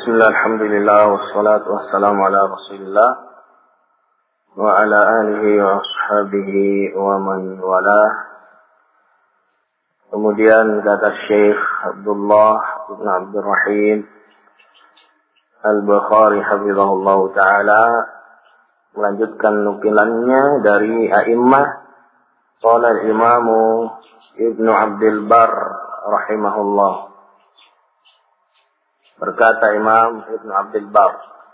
Bismillah, alhamdulillah, wassalatu wassalamu ala rasulillah wa ala alihi wa ashabihi wa man walah. Kemudian kata Syekh Abdullah bin Abdurrahim Al-Bukhari hafizahullah ta'ala melanjutkan nukilannya dari a'immah. Qala al-imamu Ibnu Abdul Bar rahimahullah. Berkata Imam Ibnu Abdul Bar,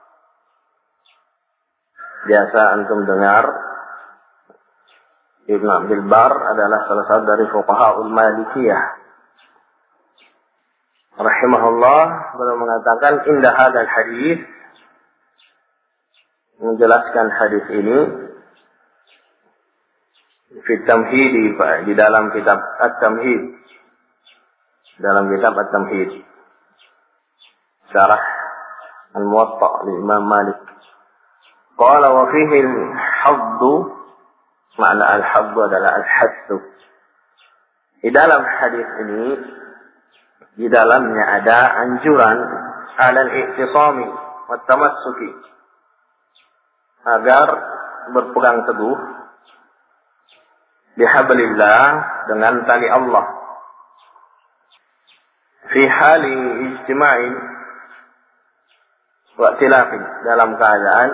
biasa antum dengar Ibnu Abdul Bar adalah salah satu dari fuqaha Malikiyah rahimahullah. Beliau mengatakan indah hadal hadis, menjelaskan hadis ini fi tamhidi, di dalam kitab At-Tamhid, dalam kitab At-Tamhid syarah Al-Muwatta li Imam Malik. Qala wa fihi al-haddu, makna al-haddu adalah al-haddu. Di dalam hadis ini, di dalamnya ada anjuran ala al-i'tisami wa tamassuki, agar berpegang teguh bihablillah, dengan tali Allah, fi hali ijtima'in wa tilafin, dalam keadaan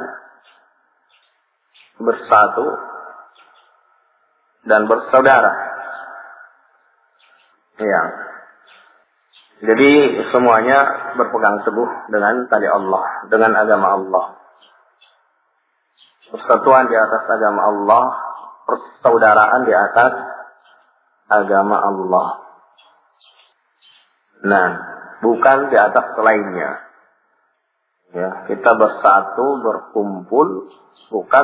bersatu dan bersaudara. Ya. Jadi semuanya berpegang teguh dengan tali Allah, dengan agama Allah. Persatuan di atas agama Allah, persaudaraan di atas agama Allah. Nah, bukan di atas selainnya. Ya, kita bersatu, berkumpul bukan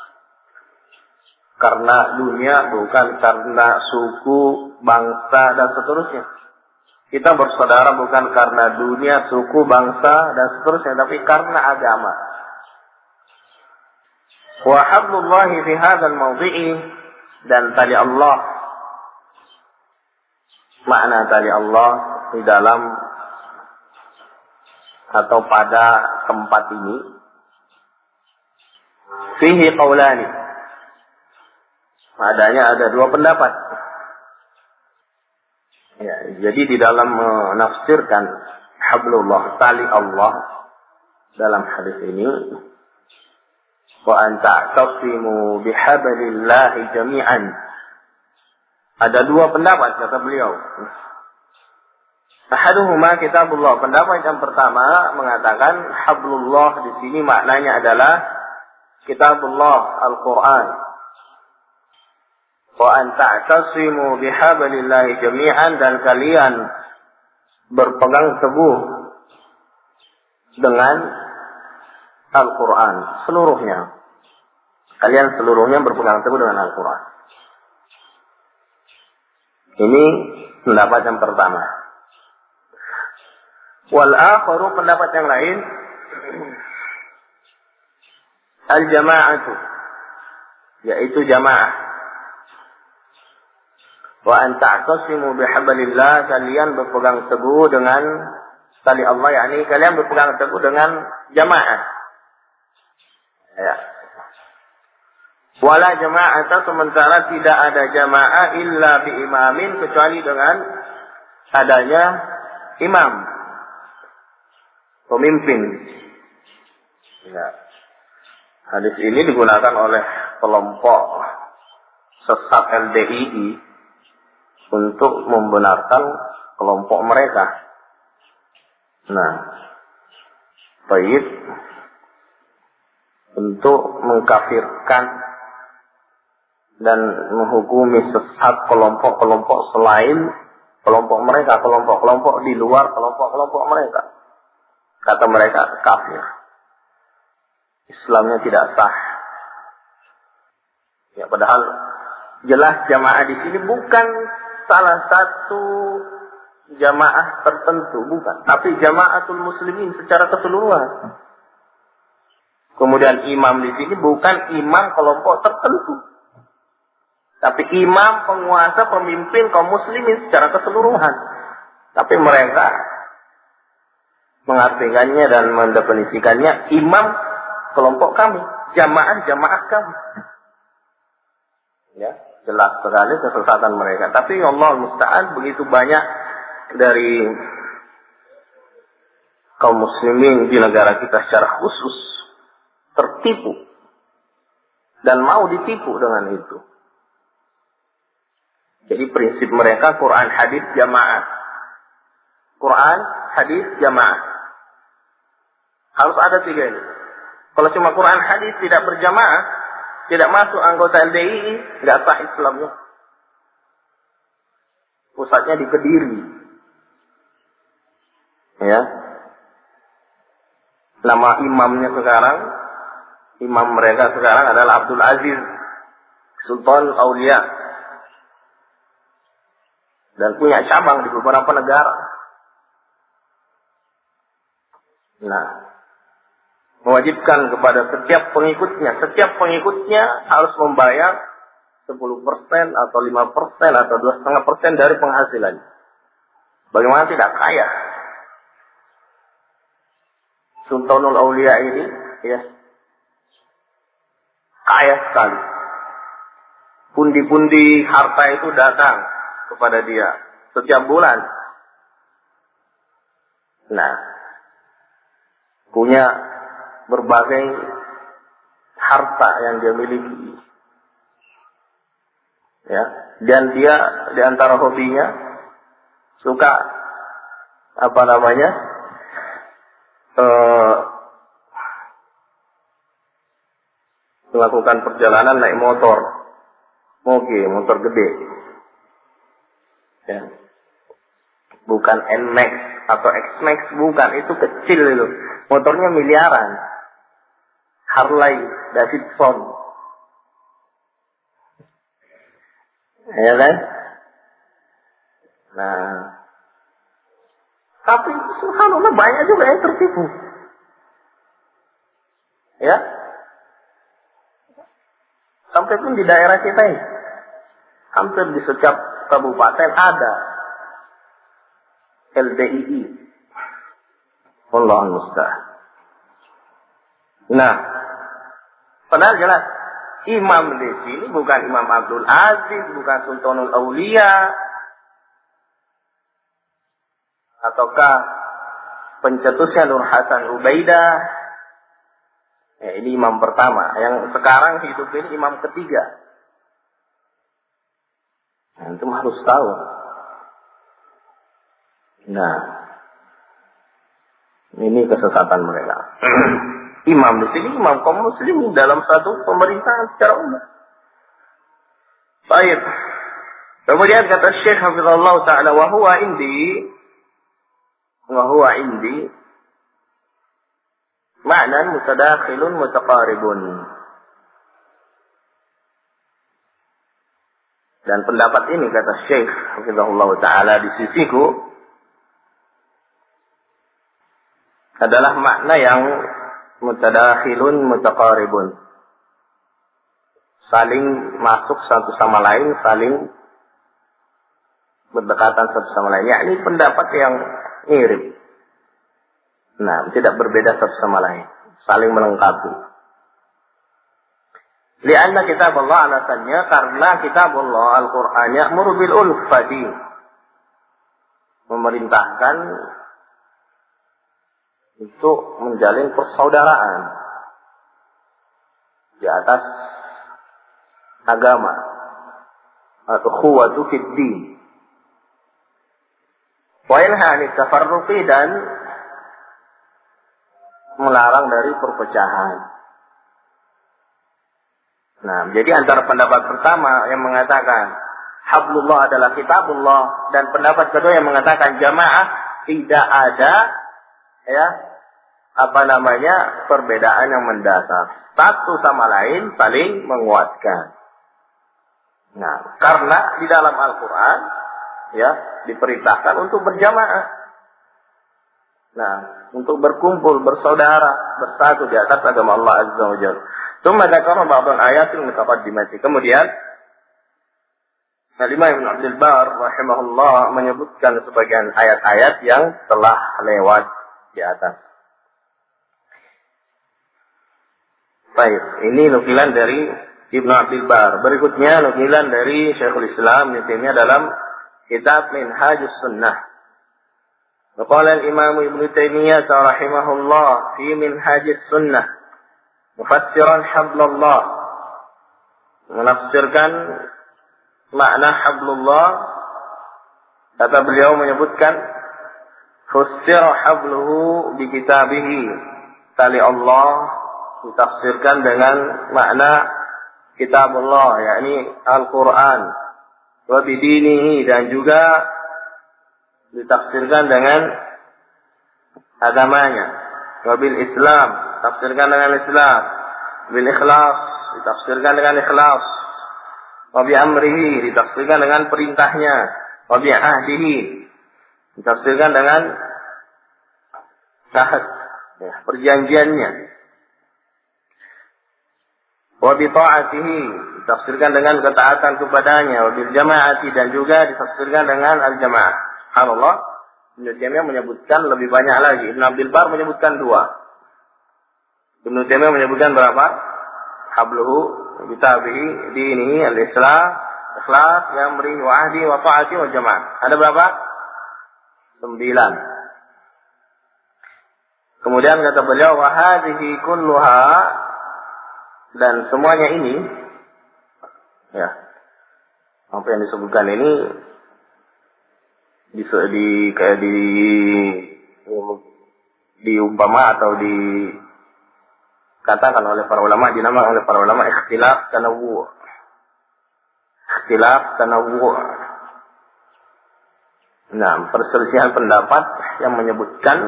karena dunia, bukan karena suku, bangsa dan seterusnya. Kita bersaudara bukan karena dunia, suku, bangsa dan seterusnya, tapi karena agama. Wa hablullahi fi hadzal mawdhi'i, dan tali Allah, makna tali Allah di dalam atau pada tempat ini, fihi qaulani, adanya ada dua pendapat. Ya, jadi di dalam menafsirkan hablullah, tali Allah dalam hadis ini, wa an ta'tasimu bihablillahi jami'an, ada dua pendapat kata beliau. Ahaduhuma kitabullah, pendapat yang pertama mengatakan hablullah di sini maknanya adalah kitabullah, Al-Quran. Wa an ta'tasimu bihablillahi jami'an, dan kalian berpegang teguh dengan Al-Quran seluruhnya. Kalian seluruhnya berpegang teguh dengan Al-Quran. Ini pendapat yang pertama. Wal akharu, pendapat yang lain, al-jama'atu, yaitu jamaah. Wa an ta'tasimu bihablillah, kalian berpegang teguh dengan tali Allah, yakni kalian berpegang teguh dengan jamaah. Ya. Wala jama'ata, sementara tidak ada jamaah illa bi imamin, kecuali dengan adanya imam, pemimpin. Ya. Hadis ini digunakan oleh kelompok sesat LDII untuk membenarkan kelompok mereka. Nah, baik, untuk mengkafirkan dan menghukumi sesat kelompok-kelompok selain kelompok mereka, kelompok-kelompok di luar kelompok-kelompok mereka. Kata mereka kafir, Islamnya tidak sah. Ya, padahal jelas jamaah di sini bukan salah satu jamaah tertentu, bukan, tapi jamaatul muslimin secara keseluruhan. Kemudian imam di sini bukan imam kelompok tertentu, tapi imam, penguasa, pemimpin kaum muslimin secara keseluruhan. Tapi mereka mengartikannya dan mendefinisikannya imam kelompok kami, jamaah kami. Ya, jelas sekali kesesatan mereka. Tapi Allah musta'an, begitu banyak dari kaum muslimin di negara kita secara khusus tertipu dan mau ditipu dengan itu. Jadi prinsip mereka Quran, hadis, jamaah. Quran, hadis, jamaah. Harus ada tiga ini. Kalau cuma Quran, hadis tidak berjamaah, tidak masuk anggota LDII, nggak sah Islamnya. Pusatnya di Kediri. Ya. Nama imamnya sekarang, imam mereka sekarang adalah Abdul Aziz Sultan Aulia. Dan punya cabang di beberapa negara. Nah, mewajibkan kepada setiap pengikutnya harus membayar 10% atau 5% atau 2,5% dari penghasilan. Bagaimana tidak kaya? Sultanul Aulia ini, ya, kaya sekali. Pundi-pundi harta itu datang kepada dia setiap bulan. Nah, punya berbagai harta yang dia miliki. Ya, dan dia di antara hobinya suka melakukan perjalanan naik motor, motor gede. Ya. Bukan Nmax atau Xmax, bukan, itu kecil itu. Motornya miliaran. Harley Davidson. Ya kan? Nah, tapi subhanallah banyak juga yang tertipu. Ya. Sampai pun di daerah kita ini, hampir di setiap kabupaten ada LDII. Wallahu musta'an. Nah, padahal jelas imam di sini bukan Imam Abdul Aziz, bukan Sultanul Aulia, ataukah pencetusnya Nur Hasan Ubaidah. Ya, ini imam pertama. Yang sekarang hidup ini imam ketiga. Nah, itu harus tahu. Nah, ini kesesatan mereka. Imam di sini imam kaum muslimin dalam satu pemerintahan secara umum. Baik. Kemudian kata Syekh Hafizahullah Ta'ala, wa huwa indi ma'nan mutadakhilun mutaqaribun. Dan pendapat ini kata Syekh Hafizahullah Ta'ala di sisiku adalah makna yang mutadakhilun mutaqaribun. Saling masuk satu sama lain, saling berdekatan satu sama lain. Ya, ini pendapat yang mirip. Nah, tidak berbeda satu sama lain, saling melengkapi. Lianna kitab Allah, alasannya karena kitab Allah Al-Quran ya'muru bil ulfati, memerintahkan untuk menjalin persaudaraan di atas agama atau khuwatu fid din. Wa yanha 'anil tafarruqi, dan melarang dari perpecahan. Nah, jadi antara pendapat pertama yang mengatakan hablullah adalah kitabullah, dan pendapat kedua yang mengatakan jamaah tidak ada perbedaan yang mendasar. Satu sama lain saling menguatkan. Nah, karena di dalam Al-Quran diperintahkan untuk berjamaah. Nah, untuk berkumpul, bersaudara, bersatu di atas agama Allah Azza wa Jalla. Tsumma dzakara ba'dal ayatil mutaqaddimati. Kemudian Imam Ibnu Abdul Bar rahimahullah menyebutkan sebagian ayat-ayat yang telah lewat di atas. Baik, ini nukilan dari Ibnu Abdul Bar. Berikutnya nukilan dari Syekhul Islam Ibnu Taimiyah dalam kitab Minhajus Sunnah. Qala al-Imam Ibnu Taimiyah rahimahullah fi Minhajus Sunnah mufassiran hablullah, menafsirkan makna hablullah. Kata beliau menyebutkan fussira habluhu bi kitabihi, tali Allah ditafsirkan dengan makna kitab Allah, yakni Al-Quran, wa bidinihi, dan juga ditafsirkan dengan agamanya, wa bil Islam, ditafsirkan dengan Islam, bil ikhlas, ditafsirkan dengan ikhlas, wa bi amrihi, ditafsirkan dengan perintahnya, wa bi ahdihi, ditafsirkan dengan ahad, perjanjiannya, wa bi ta'atihi, ditafsirkan dengan ketaatan kepadanya, wa bil jama'ati, dan juga ditafsirkan dengan al-jamaah. Subhanallah, Ibnu Taimiyah menyebutkan lebih banyak lagi. Ibnu Abdul Bar menyebutkan 2. Ibnu Taimiyah menyebutkan berapa? Habluhu bitabihi dinihi al-islam, ikhlas, yamri wa ahdi wa ta'ati wa jama'ah. Ada berapa? 9. Kemudian kata beliau, wa hadhihi kulluha, dan semuanya ini, ya, apa yang disebutkan ini diumpama atau dikatakan oleh para ulama, dinamakan oleh para ulama ikhtilaf tanawwu'. Ikhtilaf tanawwu'. Nah, perselisihan pendapat yang menyebutkan,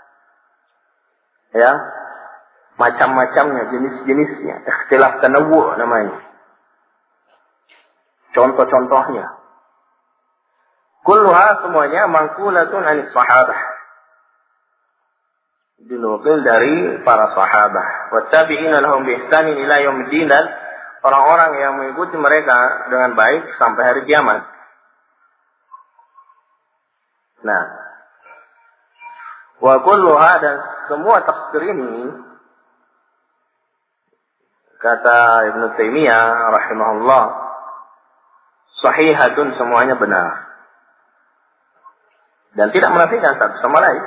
ya, macam-macamnya, jenis-jenisnya. Ikhtilaf tanawwu' namanya. Contoh-contohnya. Kulluha, semuanya, mangkulatun anis sahabah. Dinukil dari para sahabah. Wattabi'ina lahum biihsanin ila yaumiddin, dan orang-orang yang mengikuti mereka dengan baik sampai hari kiamat. Nah. Wa kulluha, dan semua tafsir ini, kata Ibnu Taimiyah rahimahullah, sahihatun, semuanya benar. Dan tidak menafikan satu sama lain.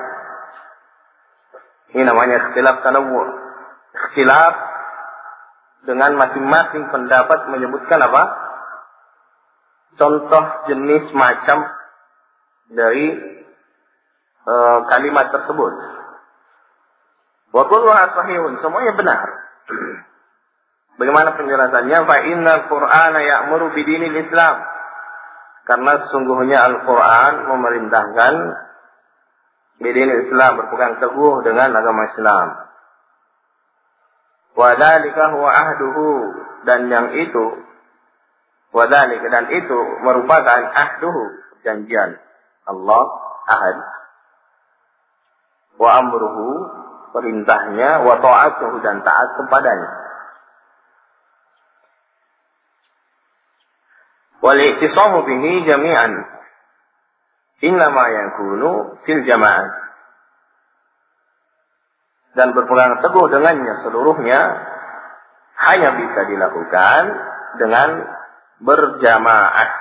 Ini namanya ikhtilaf tanawwu'. Ikhtilaf dengan masing-masing pendapat menyebutkan apa? Contoh jenis macam dari kalimat tersebut. Wa kulluha sahihun, semuanya benar. Bagaimana penjelasannya? Fa innal Qur'ana ya'muru bidinil Islam. Karena sesungguhnya Al-Quran memerintahkan bidinil Islam, berpegang teguh dengan agama Islam. Wa dzalika huwa ahduhu, dan yang itu, wa dzalika, dan itu merupakan ahduhu, janjian Allah, ahad. Wa amruhu, perintahnya, wa ta'atuhu, dan taat kepadanya. Wal-i'tisamu bihi jami'an innama yakunu fil jama'ah, dan berpegang teguh dengannya seluruhnya hanya bisa dilakukan dengan berjamaah.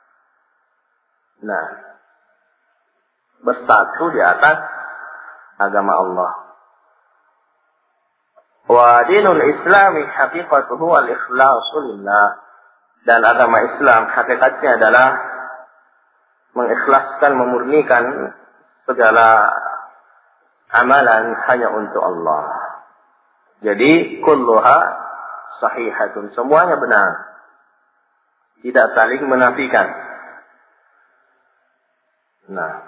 Nah, bersatu di atas agama Allah. Wa dinul Islami haqiqatuhu al-ikhlasu lillah. Dan agama Islam hakikatnya adalah mengikhlaskan, memurnikan segala amalan hanya untuk Allah. Jadi kulluha sahihatun, semuanya benar, tidak saling menafikan. Nah,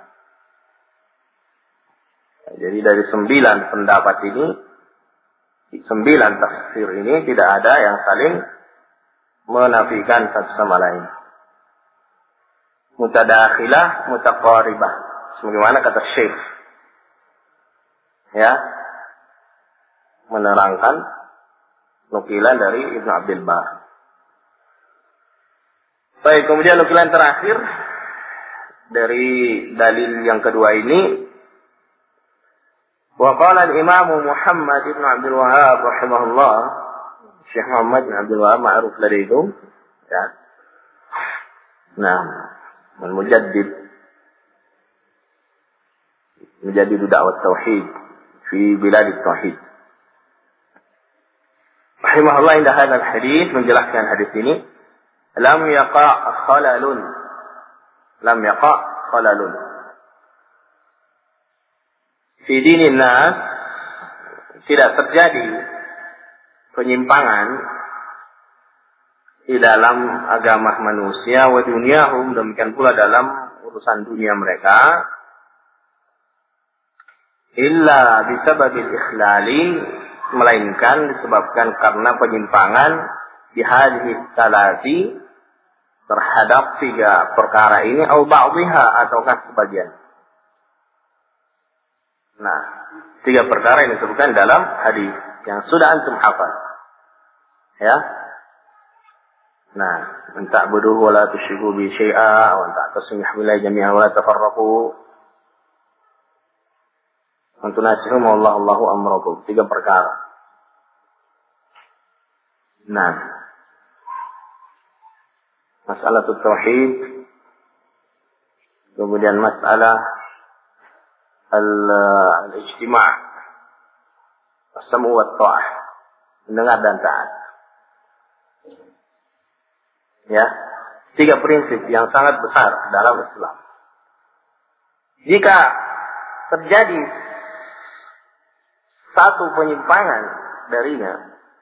jadi dari 9 pendapat ini, 9 tafsir ini, tidak ada yang saling menafikan satu sama lain. Mutadakhilah, mutaqaribah, sebagaimana kata Syekh, ya, menerangkan nukilan dari Ibnu Abdul Bar. Baik, kemudian nukilan terakhir dari dalil yang kedua ini, Wa qala al-Imam Muhammad ibn Abdul Wahhab rahimahullah, Syekh Muhammad bin Abdul Wahhab ma'ruf ladaikum, ya. Nah, al-mujaddid da'wat tauhid fi bilad tauhid. Rahimahullah indah hadal hadis, menjelaskan hadis ini, lam yaqa' khalalun. Fi dinin nas, tidak terjadi penyimpangan di dalam agama manusia, wa dunyahum, demikian pula dalam urusan dunia mereka, illa bisababil ikhlali, melainkan disebabkan karena penyimpangan di hadhihi salati, terhadap 3 perkara ini, au ba'dhiha, ataukah sebagian. Nah, 3 perkara yang disebutkan dalam hadis yang sudah antum hafal, ya. Nah, man ta'buduhu wa la tusyriku bi syai'a wa ta'tasimu billahi jami'an wa la tafarraqu wa tunasihu ma Allahu amrakum. 3 perkara. Nah, masalah tauhid, kemudian masalah al-ijtima', as-sam'u wa ta'ah, mendengar dan taat. Ya, 3 prinsip yang sangat besar dalam Islam. Jika terjadi satu penyimpangan darinya,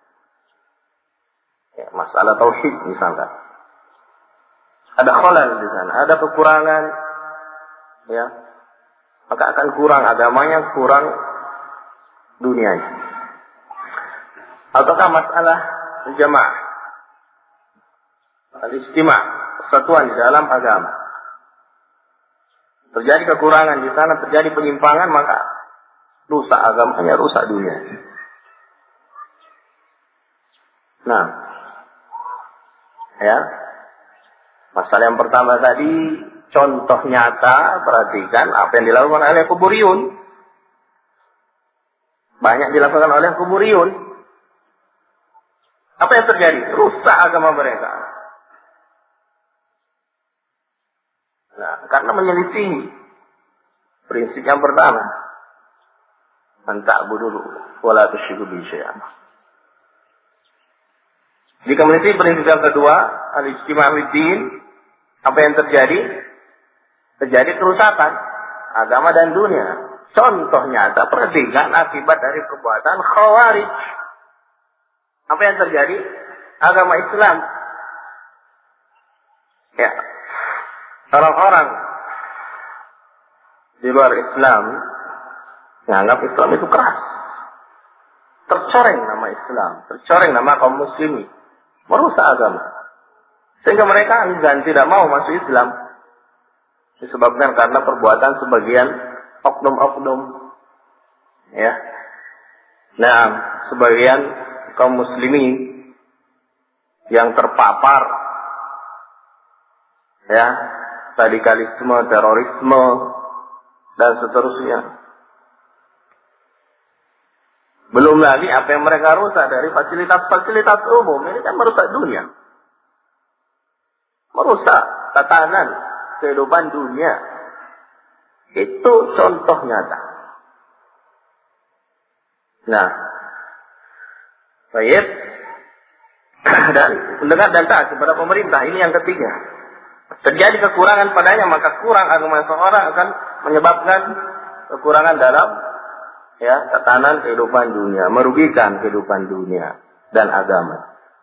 ya, masalah tauhid misalkan, ada khalal di sana, ada kekurangan, ya, maka akan kurang agamanya, kurang dunianya. Ataukah masalah jamaah, al-ijtima', persatuan di dalam agama, terjadi kekurangan di sana, terjadi penyimpangan, maka rusak agamanya, rusak dunia. Nah, ya, masalah yang pertama tadi, contoh nyata, perhatikan apa yang dilakukan oleh kuburiyun. Banyak dilakukan oleh kuburiyun. Apa yang terjadi? Rusak agama mereka. Nah, karena menyelisihi prinsip yang pertama, man ta'budu wa la tusyriku bihi syai'an. Jika menyelisihi prinsip yang kedua, al-ijtima' fid-din, apa yang terjadi? Terjadi kerusakan agama dan dunia. Contoh nyata, perhatikan akibat dari perbuatan khawarij. Apa yang terjadi? Agama Islam, ya, orang-orang di luar Islam menganggap Islam itu keras. Tercoreng nama Islam, tercoreng nama kaum muslimin, merusak agama. Sehingga mereka enggan, tidak mau masuk Islam. Disebabkan karena perbuatan sebagian oknum-oknum, ya. Nah, sebagian kaum muslimin yang terpapar, ya, radikalisme, terorisme, dan seterusnya. Belum lagi apa yang mereka rusak dari fasilitas-fasilitas umum. Ini kan merusak dunia, merusak tatanan kehidupan dunia. Itu contoh nyata. Nah, baik. Dan mendengar dan taat kepada pemerintah, ini yang ketiga. Terjadi kekurangan padanya, maka kurang agama seorang akan menyebabkan kekurangan dalam, ya, tatanan kehidupan dunia, merugikan kehidupan dunia dan agama.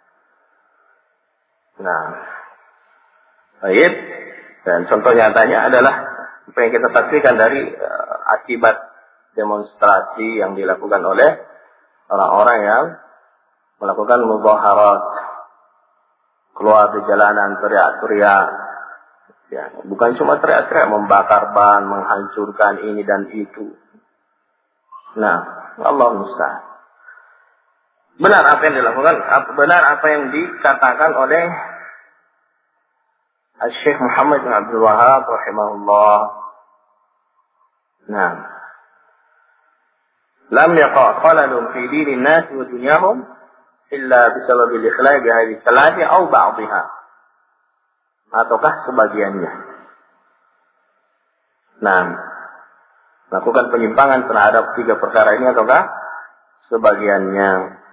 Nah, baik. Dan contoh nyatanya adalah apa yang kita saksikan dari akibat demonstrasi yang dilakukan oleh orang-orang yang melakukan muzaharat, keluar di jalanan teriak-teriak, ya, bukan cuma teriak-teriak, membakar ban, menghancurkan ini dan itu. Nah, Allah musta'an. Benar apa yang dilakukan, benar apa yang dikatakan oleh Syekh Muhammad bin Abdul Wahhab rahimahullah. Nah, lam yaqa khalalun fi dinin nas wa dunyahum illa bisabab al-ikhlal bi hadhihi salati aw ba'dihha, ataukah sebagiannya. Nah, lakukan penyimpangan terhadap 3 perkara ini ataukah sebagiannya.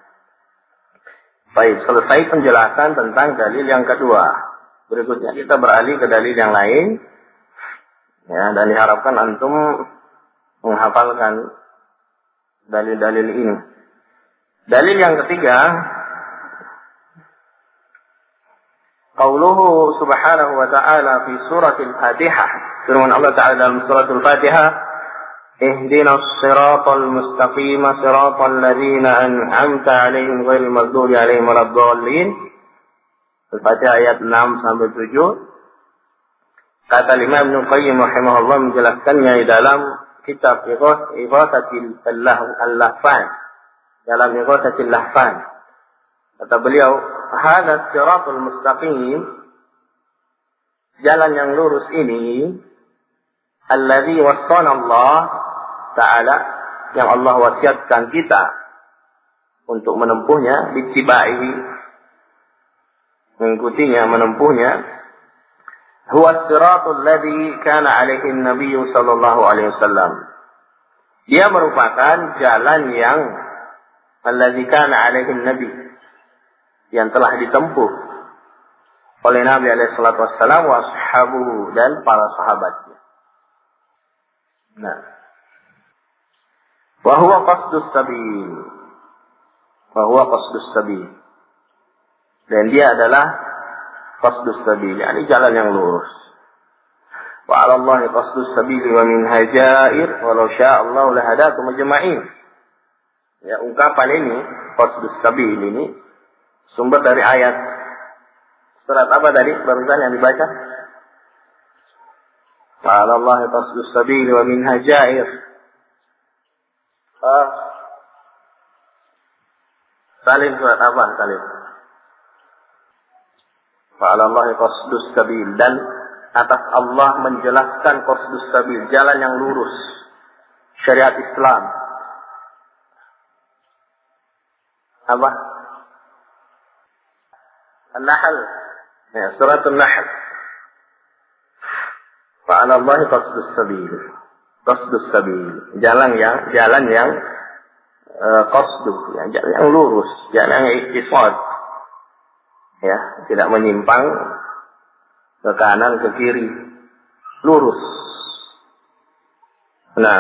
Baik, selesai penjelasan tentang dalil yang kedua. Berikutnya kita beralih ke dalil yang lain. Ya, dan diharapkan antum menghafalkan dalil-dalil ini. Dalil yang ketiga, qauluhu subhanahu wa ta'ala fi suratil Fatihah. Firman Allah Ta'ala dalam suratul Fatihah, ihdinas siratal mustaqim siratal ladzina an'amta 'alaihim ghairil maghdubi 'alaihim waladdallin. Al-Fatihah ayat 6 sampai 7. Kata Imam Ibnu Qayyim rahimahullah menjelaskannya di dalam kitab Ighatsatil Lahfan. Dalam Ighatsatil Lahfan. Kata beliau, hadza siratal mustaqim, jalan yang lurus ini, alladzi wassana Allah Ta'ala, yang Allah wasiatkan kita untuk menempuhnya, ditibaihi, mengikutinya, menempuhnya. Huwa siratul ladzi kana alaihi an-nabiy sallallahu alaihi wasallam. Dia merupakan jalan yang alladzi kana alaihi an-nabi, yang telah ditempuh oleh Nabi alaihi salatu wassalam wa ashabuhu, dan para sahabatnya. Nah, wa huwa qasdus sabil. Wa huwa qasdus sabil. Dan dia adalah qasdus sabil, yakni jalan yang lurus. Wa 'ala Allahi qasdus sabil wa min hajair walau syaa Allah lahadakum ajma'in. Ya, ungkapan ini qasdus sabil ini sumber dari ayat surat apa tadi barusan yang dibaca? Wa 'ala Allahi qasdus sabil wa min hajair. Salim surat apa Salim? Fa'alallahi qasdus sabil, dan atas Allah menjelaskan qasdus sabil, jalan yang lurus, syariat Islam. Apa? An-Nahl. Ya, surat An-Nahl. Fa'alallahi qasdus sabil. Qasdus sabil, jalan yang qasdu, ya, jalan yang lurus, jalan yang iktisad. Ya, tidak menyimpang ke kanan ke kiri, lurus. Nah,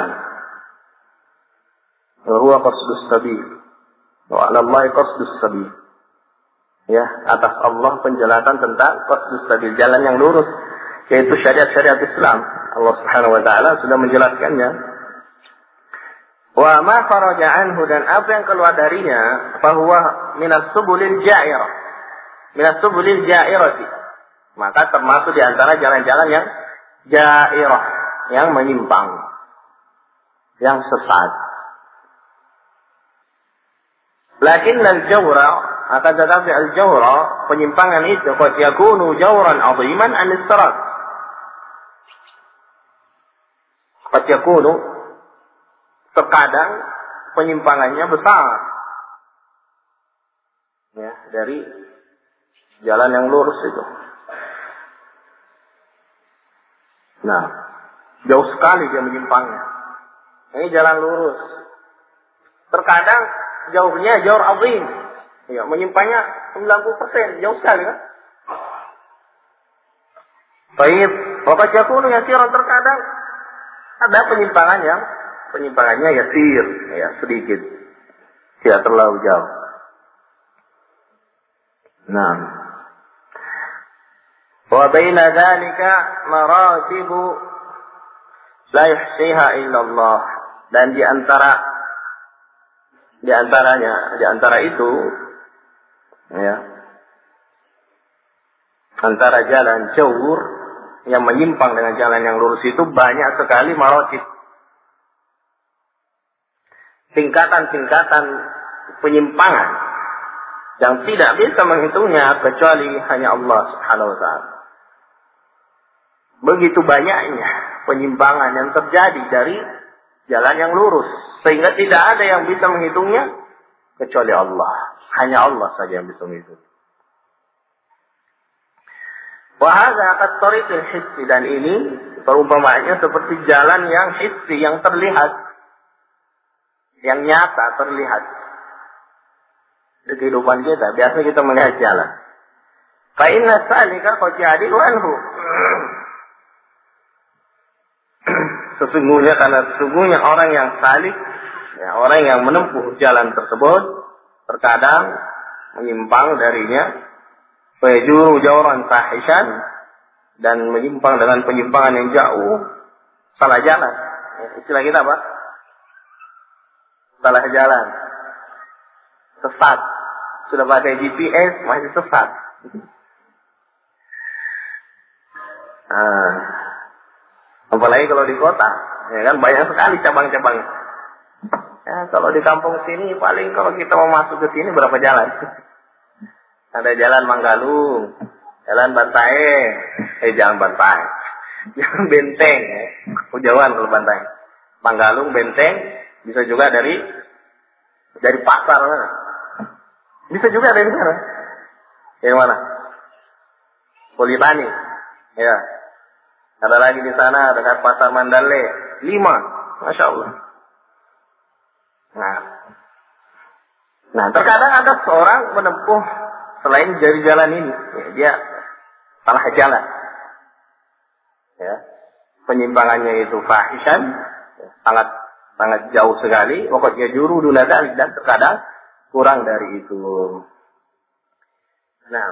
huwa qasdus sabil wa 'ala Allahi qasdus sabil. Ya, atas Allah penjelasan tentang qasdus sabil, jalan yang lurus, yaitu syariat-syariat Islam. Allah Subhanahu wa taala sudah menjelaskannya. Wa ma kharaja anhu, dan apa yang keluar darinya, fahuwa minas subulil ja'irah. Minas subulil ja'irati, maka termasuk di antara jalan-jalan yang ja'irah, yang menyimpang, yang sesat. Lakin al-jawra, akan tetapi al-jawra, penyimpangan itu qad yakunu jawran 'aziman an-sirat. Qad yakunu, terkadang penyimpangannya besar. Ya, dari jalan yang lurus itu. Nah, jauh sekali dia menyimpangnya. Ini jalan lurus. Terkadang jauhnya jauh azim. Ya, menyimpangnya 90%, jauh sekali kan? Baik, waqad yakunu yasiran, terkadang ada penyimpangannya yasir, ya, sedikit. Tidak terlalu jauh. Nah, wa baina dzalika maratibu la yuhsiha illa Allah, dan di antara itu, ya, antara jalan jawur yang menyimpang dengan jalan yang lurus itu banyak sekali maratib, tingkatan-tingkatan penyimpangan yang tidak bisa menghitungnya kecuali hanya Allah Subhanahu wa taala. Begitu banyaknya penyimpangan yang terjadi dari jalan yang lurus, sehingga tidak ada yang bisa menghitungnya kecuali Allah. Hanya Allah saja yang bisa menghitung. Wa hadza kat-tariqil hissi, dan ini perumpamaannya seperti jalan yang hissi, yang terlihat, yang nyata terlihat di kehidupan kita. Biasanya kita melihat jalan. Fa inna salika qad ya'dilu anhu. Sesungguhnya orang yang salik, ya, orang yang menempuh jalan tersebut terkadang menyimpang darinya, fayajuru jawran fahishan, dan menyimpang dengan penyimpangan yang jauh, salah jalan. Ya, istilah kita apa? Salah jalan, sesat. Sudah pakai GPS masih sesat. Apalagi kalau di kota, ya kan banyak sekali cabang-cabang. Ya, kalau di kampung sini paling kalau kita mau masuk ke sini berapa jalan? Ada jalan Manggalung, jalan Bantae, jalan Bantae, jalan Benteng, Kujauhan kalau Bantae. Manggalung, Benteng, bisa juga dari pasar mana? Bisa juga dari mana? Dari mana? Politani, ya. Ada lagi di sana dekat pasar Mandale, 5, Masya Allah. Nah, terkadang ada seorang menempuh selain dari jalan ini, ya, dia salah jalan. Ya, penyimpangannya itu fahishan, ya, sangat jauh sekali. Pokoknya juru dunadal, dan terkadang kurang dari itu. Nah,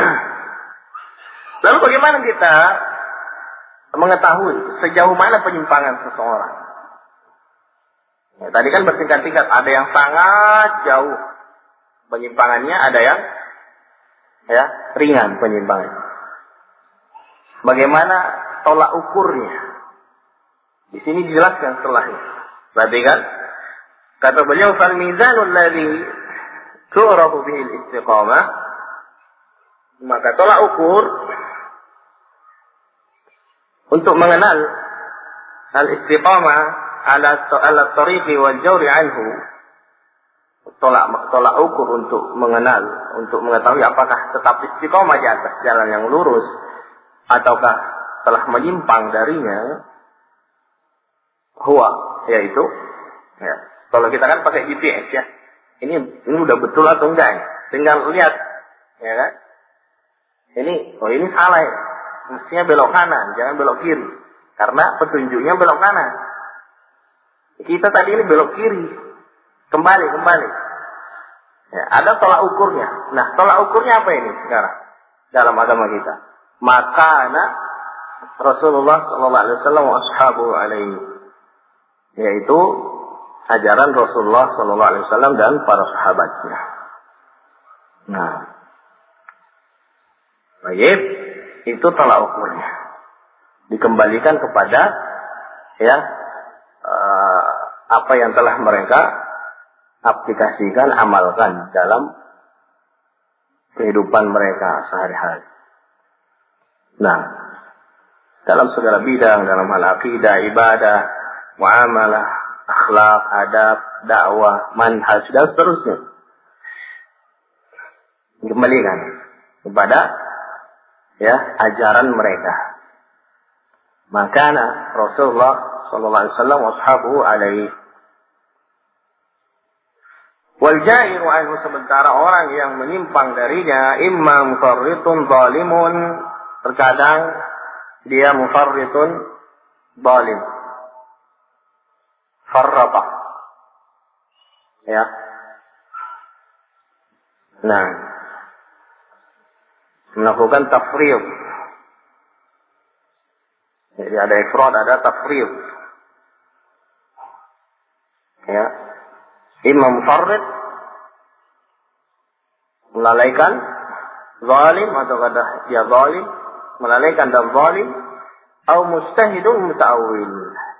lalu bagaimana kita mengetahui sejauh mana penyimpangan seseorang? Ya, tadi kan bertingkat-tingkat, ada yang sangat jauh penyimpangannya, ada yang ringan penyimpangannya. Bagaimana tolak ukurnya? Di sini dijelaskan setelahnya. Perhatikan, kata beliau, fal mizanul ladzi tu'rafu bihi al-istiqamah, maka tolak ukur untuk mengenal al-istiqamah ala tariqi wal jawri anhu, tolak ukur untuk mengenal, untuk mengetahui apakah tetap istiqamah di atas jalan yang lurus ataukah telah menyimpang darinya, huwa, yaitu, ya, kalau kita kan pakai GPS, ya, ini udah betul atau enggak, ya? Tinggal lihat, ya kan, ini salah, ya. Mestinya belok kanan, jangan belok kiri. Karena petunjuknya belok kanan. Kita tadi ini belok kiri. Kembali. Ya, ada tolak ukurnya. Nah, tolak ukurnya apa ini sekarang? Dalam agama kita. Makana Rasulullah SAW wa ashabu alaihi. Yaitu ajaran Rasulullah SAW dan para sahabatnya. Nah. Baik. Itu tolak ukurnya. Dikembalikan kepada apa yang telah mereka aplikasikan, amalkan dalam kehidupan mereka sehari-hari. Nah, dalam segala bidang, dalam hal akidah, ibadah, muamalah, akhlak, adab, dakwah, manhaj, dan seterusnya. Dikembalikan kepada ajaran mereka. Makana Rasulullah sallallahu alaihi wasallam washabu alaihi. Wal jairu anhu, sementara orang yang menyimpang darinya, imma mufarritun zalimun, terkadang dia mufarritun zalim. Farrata. Ya. Nah, melakukan tafriq. Jadi ada ifrad, ada tafriq. Ya. Imam mufarrid, melalaikan, zalim, atau kata dia zalim, melalaikan dan zalim, atau mustahidun muta'awil,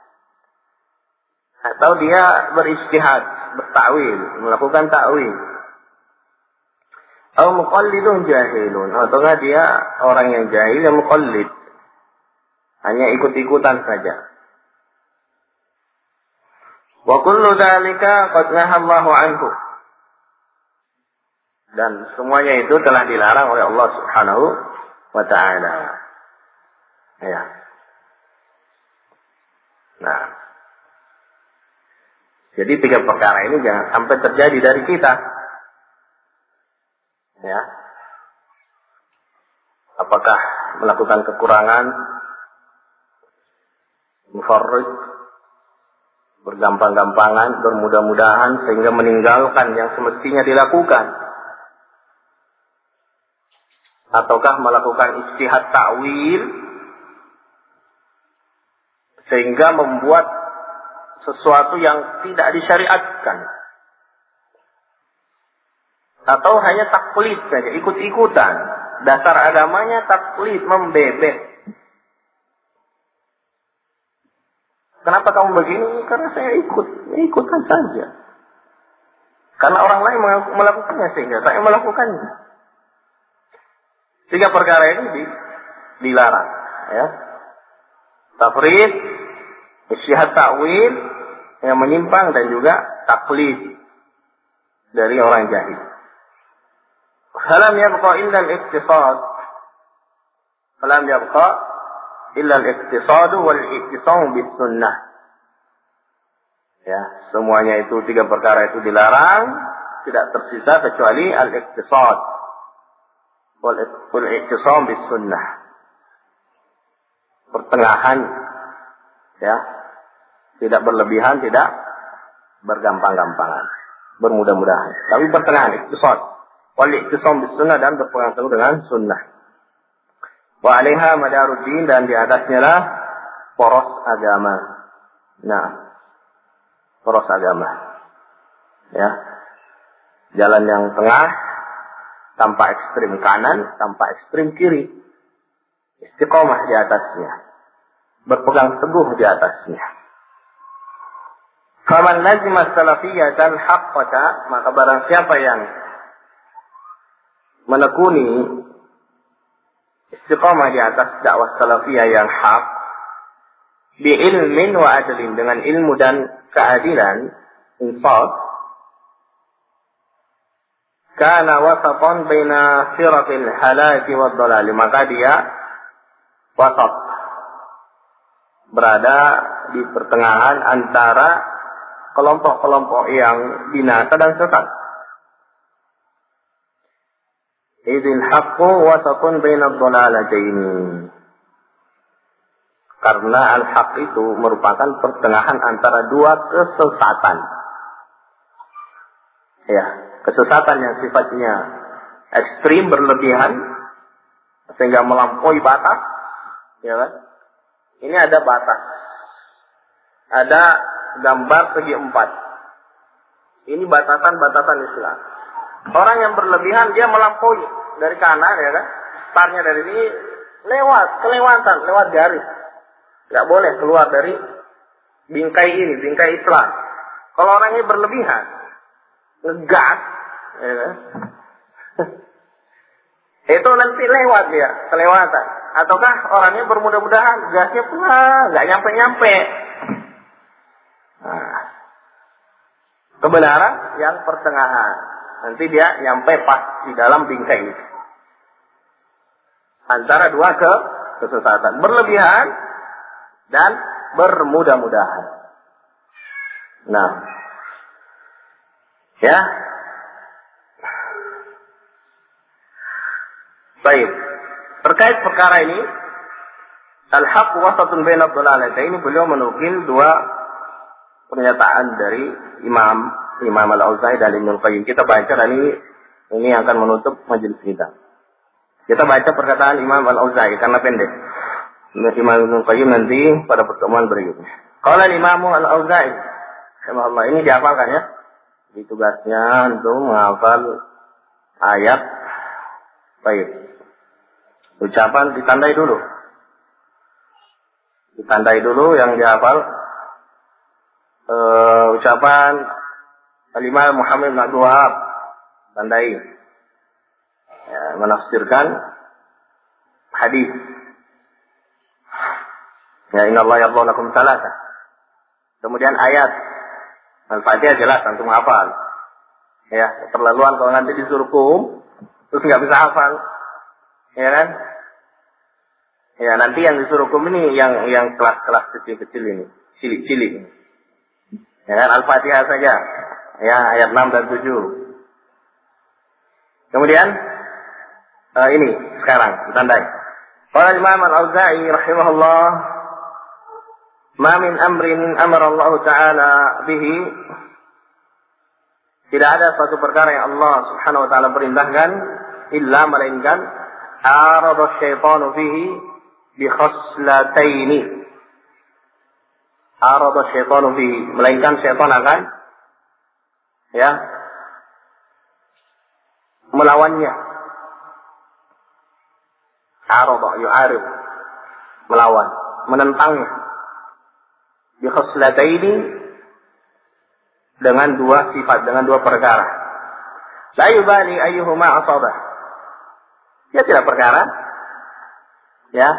atau dia beristihad, berta'wil, melakukan ta'wil, atau muqallidun jahilun, atau dia orang yang jahil yang muqallid, hanya ikut-ikutan saja. Wa kullu dzalika qad nahallahu anhu. Dan semuanya itu telah dilarang oleh Allah Subhanahu wa taala. Ya. Nah. Jadi 3 perkara ini jangan sampai terjadi dari kita. Ya. Apakah melakukan kekurangan, mufarrid, bergampang-gampangan, bermudah-mudahan sehingga meninggalkan yang semestinya dilakukan, ataukah melakukan ijtihad ta'wil sehingga membuat sesuatu yang tidak disyariatkan, atau hanya taklid saja, ikut-ikutan. Dasar agamanya taklid, membebek. Kenapa kamu begini? Karena saya ikutan saja. Karena orang lain melakukannya sehingga saya melakukannya. 3 perkara ini dilarang, ya. Tafrid, ijtihad ta'wil yang menyimpang, dan juga taklid dari orang jahil. Falam yabqa illa al-iqtisad. Falam yabqa illa al-iqtisad wal i'tisam bis sunnah. Ya, semuanya itu 3 perkara itu dilarang, tidak tersisa kecuali al-iqtisad wal i'tisam bis sunnah. Pertengahan, ya. Tidak berlebihan, tidak bergampang-gampangan, bermudah-mudahan. Tapi pertengahan, iqtisad wal i'tisam bis sunnah, dan berpegang teguh dengan sunnah. Wa 'alaiha madaruddin, dan di atasnya lah poros agama. Nah, poros agama. Ya. Jalan yang tengah, tanpa ekstrim kanan, tanpa ekstrim kiri. Istiqomah di atasnya. Berpegang teguh di atasnya. Faman lazima salafiyatan haqqata, maka barang siapa yang menekuni istiqamah di atas dakwah salafiyah yang hak, bi ilmin wa adlin, dengan ilmu dan keadilan, insaf, kana wasatan baina firaqil halaki wad dhalal, maka dia wasat, berada di pertengahan antara kelompok-kelompok yang binasa dan sesat. Idzil haqqu wasatun bainad dhalalatain. Karena al-haq itu merupakan pertengahan antara 2 kesesatan. Ya, kesesatan yang sifatnya ekstrim, berlebihan sehingga melampaui batas, ya kan? Ini ada batas. Ada gambar segi 4. Ini batasan-batasan Islam. Orang yang berlebihan dia melampaui dari kanan, ya kan? Startnya dari sini lewat garis. Tidak boleh keluar dari bingkai ini, bingkai Islam. Kalau orangnya berlebihan, ngegas, ya kan? Itu nanti lewat dia, kelewatan. Ataukah orangnya bermudah-mudahan, gasnya pelan, nggak nyampe-nyampe. Nah, kebenaran yang pertengahan. Nanti dia nyampe pas di dalam bingkai itu. Antara 2 kesesatan. Berlebihan dan bermudah-mudahan. Nah. Ya. Baik. Terkait perkara ini, al-haq wasatun bainad dhalalatain, ini beliau menukil 2 pernyataan dari Imam Al-Auza'i dan Ibnu Qayyim. Kita baca, dan ini akan menutup majelis kita. Kita baca perkataan Imam Al-Auza'i karena pendek. Imam Ibnu Qayyim nanti pada pertemuan berikutnya. Qala Imam Al-Auza'i, rahimahullah, ini dihafalkan ya. Di tugasnya untuk menghafal ayat. Baik. Ucapan ditandai dulu. Ditandai dulu yang dihafal. Ucapan Al-Imam Muhammad bin Abdul Wahab, tandai, ya, menafsirkan hadis. Ya, inna Allah yadhlu lakum salasa. Kemudian ayat Al-Fatihah jelas antum hafal. Ya, terlaluan kalau nanti disuruh kum, terus nggak bisa hafal. Ya kan? Ya, nanti yang disuruh kum ini yang kelas-kelas kecil-kecil ini, cilik-cilik. Ya kan, Al-Fatihah saja. Ya, ayat 6 dan 7. Kemudian ini sekarang ditandai. Qala Imam Al-Auza'i rahimahullah, "Ma min amrin amara Allah Ta'ala bihi." Tidak ada suatu perkara yang Allah Subhanahu wa taala perintahkan illa melainkan arada syaitanu fihi bi khaslataini. Arada syaitanu fihi, melainkan syaitan akan ya melawannya. Arada yu'arib, melawan, menentangnya. Bi khaslataini, dengan dua sifat, dengan dua perkara. La yubali ayyuhuma asabah. Dia tidak perkara. Ya.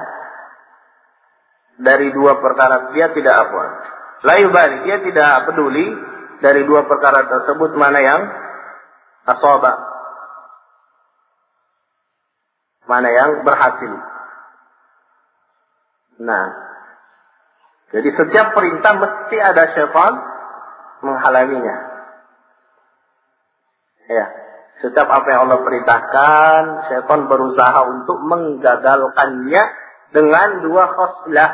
Dari dua perkara dia tidak apa. La yubali, dia tidak peduli dari dua perkara tersebut mana yang asabah. Mana yang berhasil. Nah. Jadi setiap perintah mesti ada syaitan menghalanginya. Ya, setiap apa yang Allah perintahkan, syaitan berusaha untuk menggagalkannya dengan dua khoslah.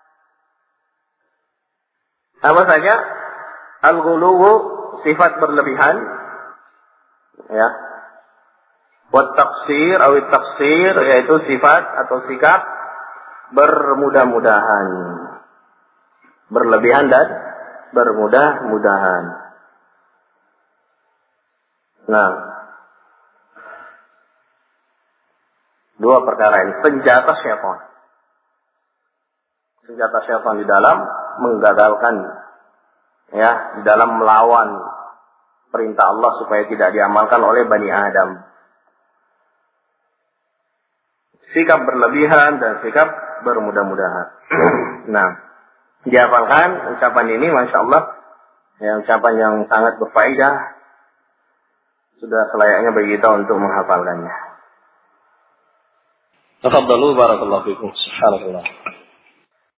Apa saja? Al-ghuluwu, sifat berlebihan. Ya. Wat-taqsir, awit-taqsir, yaitu sifat atau sikap bermudah-mudahan. Berlebihan dan bermudah-mudahan. Nah, dua perkara ini senjata syaitan. Senjata syaitan di dalam menggagalkan, ya, di dalam melawan perintah Allah supaya tidak diamalkan oleh Bani Adam. Sikap berlebihan dan sikap bermudah-mudahan. Nah, dihafalkan ucapan ini, Masya Allah, ya, ucapan yang sangat berfaedah. Sudah selayaknya bagi kita untuk menghafalkannya. Tafadhalu barakallahu fikum. Subhanallah.